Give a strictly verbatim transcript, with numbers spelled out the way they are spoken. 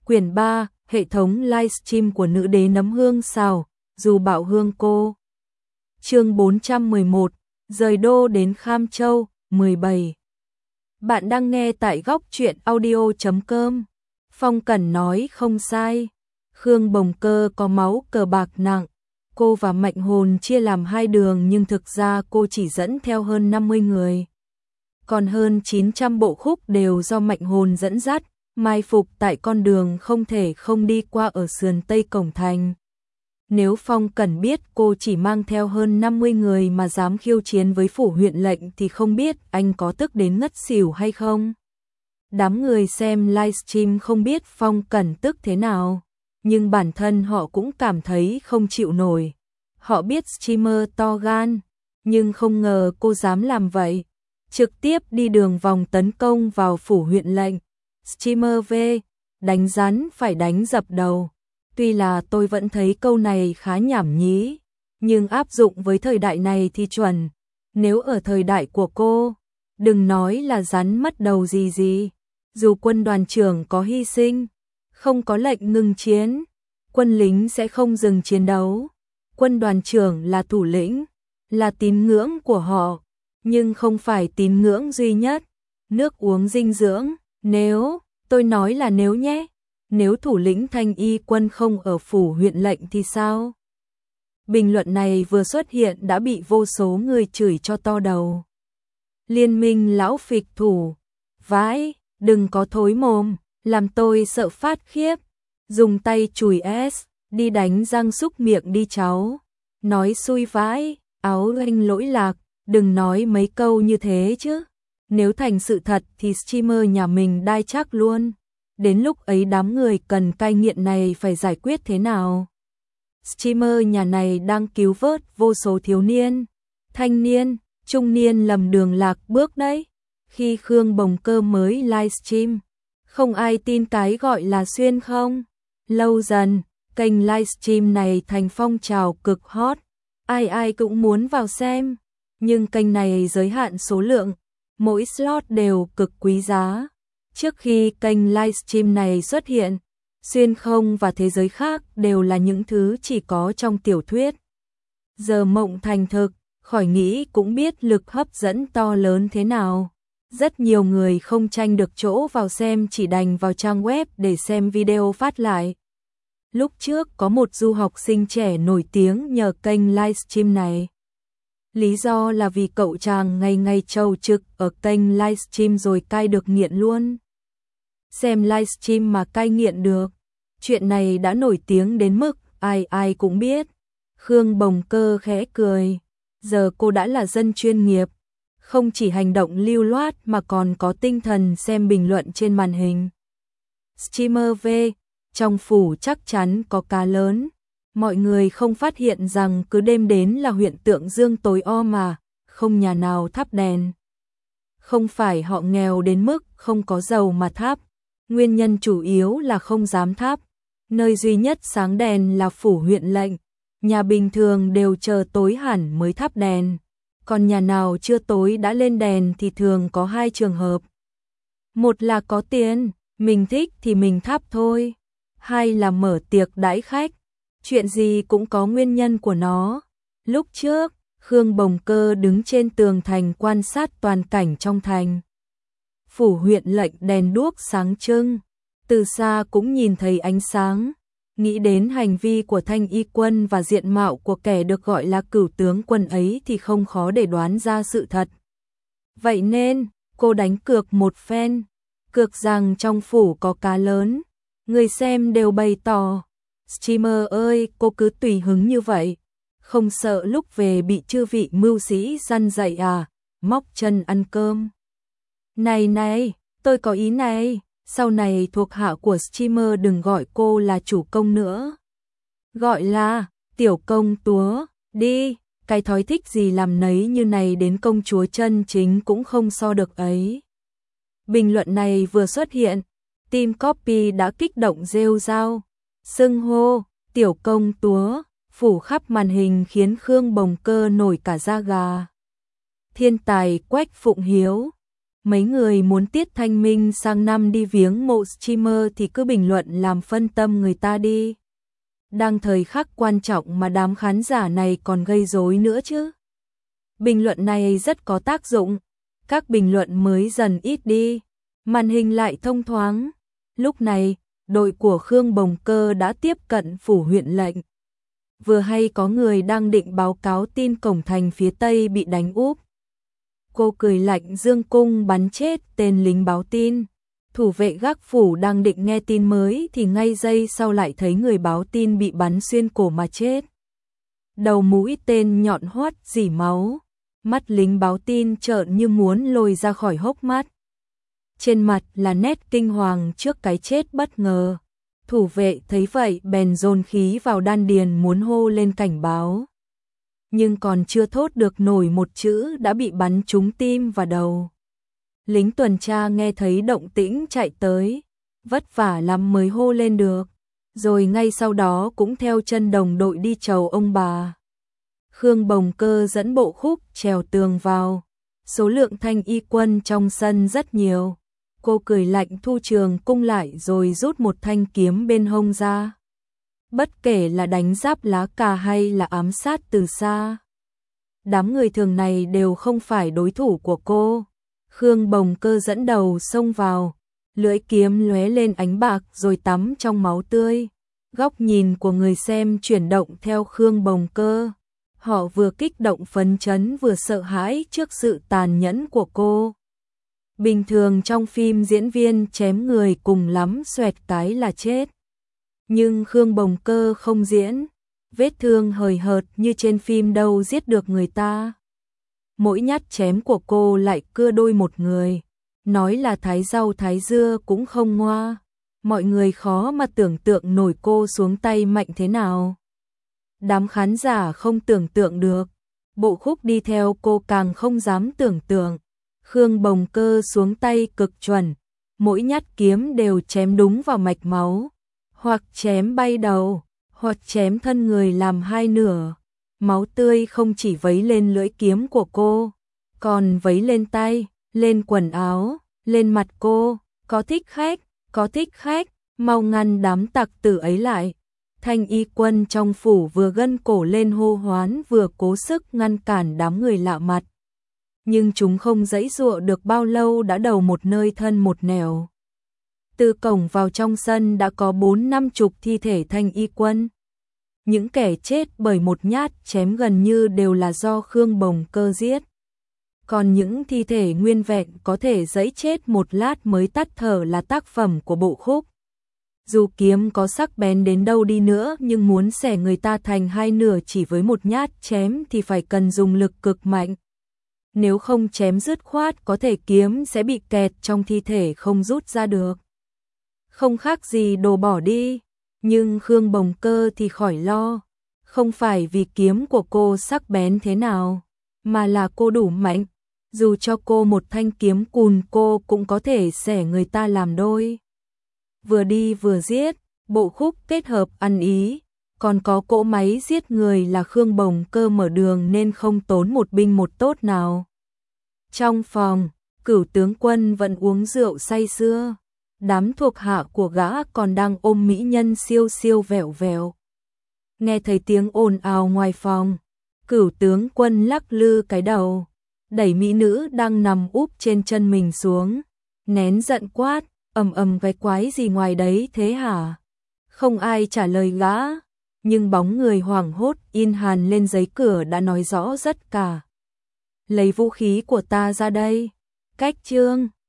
Quyển ba, hệ thống livestream của nữ đế nấm hương xào, dù bạo hương cô. Chương bốn trăm mười một, rời đô đến Kham Châu, mười bảy. Bạn đang nghe tại góc truyện audio chấm com. Phong Cẩn nói không sai. Khương Bồng Cơ có máu cờ bạc nặng. Cô và Mạnh Hồn chia làm hai đường nhưng thực ra cô chỉ dẫn theo hơn năm mươi người. Còn hơn chín trăm bộ khúc đều do Mạnh Hồn dẫn dắt, mai phục tại con đường không thể không đi qua ở sườn Tây Cổng Thành. Nếu Phong Cẩn biết cô chỉ mang theo hơn năm mươi người mà dám khiêu chiến với phủ huyện lệnh thì không biết anh có tức đến ngất xỉu hay không. Đám người xem livestream không biết Phong Cẩn tức thế nào, nhưng bản thân họ cũng cảm thấy không chịu nổi. Họ biết streamer to gan, nhưng không ngờ cô dám làm vậy. Trực tiếp đi đường vòng tấn công vào phủ huyện lệnh. Streamer V, đánh rắn phải đánh dập đầu. Tuy là tôi vẫn thấy câu này khá nhảm nhí, nhưng áp dụng với thời đại này thì chuẩn. Nếu ở thời đại của cô, đừng nói là rắn mất đầu gì gì. Dù quân đoàn trưởng có hy sinh, không có lệnh ngừng chiến, quân lính sẽ không dừng chiến đấu. Quân đoàn trưởng là thủ lĩnh, là tín ngưỡng của họ, nhưng không phải tín ngưỡng duy nhất. Nước uống dinh dưỡng, nếu, tôi nói là nếu nhé, nếu thủ lĩnh Thanh Y quân không ở phủ huyện lệnh thì sao? Bình luận này vừa xuất hiện đã bị vô số người chửi cho to đầu. Liên minh lão phịch thủ, vãi, đừng có thối mồm, làm tôi sợ phát khiếp. Dùng tay chùi S, đi đánh răng xúc miệng đi cháu. Nói xui vãi, áo anh lỗi lạc, đừng nói mấy câu như thế chứ. Nếu thành sự thật thì streamer nhà mình đai chắc luôn. Đến lúc ấy đám người cần cai nghiện này phải giải quyết thế nào? Streamer nhà này đang cứu vớt vô số thiếu niên, thanh niên, trung niên lầm đường lạc bước đấy. Khi Khương Bồng Cơ mới livestream, không ai tin cái gọi là xuyên không. Lâu dần, kênh livestream này thành phong trào cực hot, ai ai cũng muốn vào xem. Nhưng kênh này giới hạn số lượng, mỗi slot đều cực quý giá. Trước khi kênh livestream này xuất hiện, xuyên không và thế giới khác đều là những thứ chỉ có trong tiểu thuyết. Giờ mộng thành thực, khỏi nghĩ cũng biết lực hấp dẫn to lớn thế nào. Rất nhiều người không tranh được chỗ vào xem chỉ đành vào trang web để xem video phát lại. Lúc trước có một du học sinh trẻ nổi tiếng nhờ kênh livestream này. Lý do là vì cậu chàng ngày ngày trầu trực ở kênh livestream rồi cai được nghiện luôn. Xem livestream mà cai nghiện được. Chuyện này đã nổi tiếng đến mức ai ai cũng biết. Khương Bồng Cơ khẽ cười. Giờ cô đã là dân chuyên nghiệp. Không chỉ hành động lưu loát mà còn có tinh thần xem bình luận trên màn hình. Streamer V, trong phủ chắc chắn có cá lớn. Mọi người không phát hiện rằng cứ đêm đến là huyện Tượng Dương tối om mà, không nhà nào thắp đèn. Không phải họ nghèo đến mức không có dầu mà thắp. Nguyên nhân chủ yếu là không dám thắp. Nơi duy nhất sáng đèn là phủ huyện lệnh. Nhà bình thường đều chờ tối hẳn mới thắp đèn. Còn nhà nào chưa tối đã lên đèn thì thường có hai trường hợp. Một là có tiền, mình thích thì mình thắp thôi. Hai là mở tiệc đãi khách. Chuyện gì cũng có nguyên nhân của nó. Lúc trước, Khương Bồng Cơ đứng trên tường thành quan sát toàn cảnh trong thành. Phủ huyện lệnh đèn đuốc sáng trưng, từ xa cũng nhìn thấy ánh sáng. Nghĩ đến hành vi của Thanh Y quân và diện mạo của kẻ được gọi là cửu tướng quân ấy thì không khó để đoán ra sự thật. Vậy nên, cô đánh cược một phen, cược rằng trong phủ có cá lớn. Người xem đều bày tỏ, streamer ơi, cô cứ tùy hứng như vậy, không sợ lúc về bị chư vị mưu sĩ săn dậy à, móc chân ăn cơm. Này này, tôi có ý này, sau này thuộc hạ của streamer đừng gọi cô là chủ công nữa. Gọi là tiểu công túa, đi, cái thói thích gì làm nấy như này đến công chúa chân chính cũng không so được ấy. Bình luận này vừa xuất hiện, team copy đã kích động rêu rao. Xưng hô, tiểu công túa, phủ khắp màn hình khiến Khương Bồng Cơ nổi cả da gà. Thiên tài Quách Phụng Hiếu. Mấy người muốn tiết thanh minh sang năm đi viếng mộ streamer thì cứ bình luận làm phân tâm người ta đi. Đang thời khắc quan trọng mà đám khán giả này còn gây rối nữa chứ. Bình luận này rất có tác dụng, các bình luận mới dần ít đi, màn hình lại thông thoáng. Lúc này, đội của Khương Bồng Cơ đã tiếp cận phủ huyện lệnh. Vừa hay có người đang định báo cáo tin cổng thành phía Tây bị đánh úp. Cô cười lạnh dương cung bắn chết tên lính báo tin. Thủ vệ gác phủ đang định nghe tin mới thì ngay giây sau lại thấy người báo tin bị bắn xuyên cổ mà chết. Đầu mũi tên nhọn hoắt rỉ máu, mắt lính báo tin trợn như muốn lồi ra khỏi hốc mắt. Trên mặt là nét kinh hoàng trước cái chết bất ngờ. Thủ vệ thấy vậy bèn dồn khí vào đan điền muốn hô lên cảnh báo. Nhưng còn chưa thốt được nổi một chữ đã bị bắn trúng tim và đầu. Lính tuần tra nghe thấy động tĩnh chạy tới, vất vả lắm mới hô lên được, rồi ngay sau đó cũng theo chân đồng đội đi chầu ông bà. Khương Bồng Cơ dẫn bộ khúc trèo tường vào, số lượng thanh y quân trong sân rất nhiều. Cô cười lạnh thu trường cung lại rồi rút một thanh kiếm bên hông ra. Bất kể là đánh giáp lá cà hay là ám sát từ xa, đám người thường này đều không phải đối thủ của cô. Khương Bồng Cơ dẫn đầu xông vào, lưỡi kiếm lóe lên ánh bạc rồi tắm trong máu tươi. Góc nhìn của người xem chuyển động theo Khương Bồng Cơ. Họ vừa kích động phấn chấn vừa sợ hãi trước sự tàn nhẫn của cô. Bình thường trong phim diễn viên chém người cùng lắm xoẹt cái là chết. Nhưng Khương Bồng Cơ không diễn, vết thương hời hợt như trên phim đâu giết được người ta. Mỗi nhát chém của cô lại cưa đôi một người, nói là thái rau thái dưa cũng không ngoa. Mọi người khó mà tưởng tượng nổi cô xuống tay mạnh thế nào. Đám khán giả không tưởng tượng được, bộ khúc đi theo cô càng không dám tưởng tượng. Khương Bồng Cơ xuống tay cực chuẩn, mỗi nhát kiếm đều chém đúng vào mạch máu, hoặc chém bay đầu, hoặc chém thân người làm hai nửa. Máu tươi không chỉ vấy lên lưỡi kiếm của cô, còn vấy lên tay, lên quần áo, lên mặt cô. Có thích khách, có thích khách, mau ngăn đám tặc tử ấy lại. Thanh y quân trong phủ vừa gân cổ lên hô hoán vừa cố sức ngăn cản đám người lạ mặt. Nhưng chúng không giãy giụa được bao lâu đã đầu một nơi thân một nẻo. Từ cổng vào trong sân đã có bốn năm chục thi thể thanh y quân. Những kẻ chết bởi một nhát chém gần như đều là do Khương Bồng Cơ giết. Còn những thi thể nguyên vẹn có thể giãy chết một lát mới tắt thở là tác phẩm của bộ khúc. Dù kiếm có sắc bén đến đâu đi nữa nhưng muốn xẻ người ta thành hai nửa chỉ với một nhát chém thì phải cần dùng lực cực mạnh. Nếu không chém dứt khoát có thể kiếm sẽ bị kẹt trong thi thể không rút ra được. Không khác gì đồ bỏ đi, nhưng Khương Bồng Cơ thì khỏi lo. Không phải vì kiếm của cô sắc bén thế nào, mà là cô đủ mạnh. Dù cho cô một thanh kiếm cùn cô cũng có thể xẻ người ta làm đôi. Vừa đi vừa giết, bộ khúc kết hợp ăn ý, còn có cỗ máy giết người là Khương Bồng Cơ mở đường nên không tốn một binh một tốt nào. Trong phòng, Cửu tướng quân vẫn uống rượu say sưa, đám thuộc hạ của gã còn đang ôm mỹ nhân siêu siêu vẹo vẹo. Nghe thấy tiếng ồn ào ngoài phòng, Cửu tướng quân lắc lư cái đầu, đẩy mỹ nữ đang nằm úp trên chân mình xuống, nén giận quát, ầm ầm cái quái gì ngoài đấy thế hả? Không ai trả lời gã, nhưng bóng người hoảng hốt in hàn lên giấy cửa đã nói rõ rất cả. Lấy vũ khí của ta ra đây. Cách chương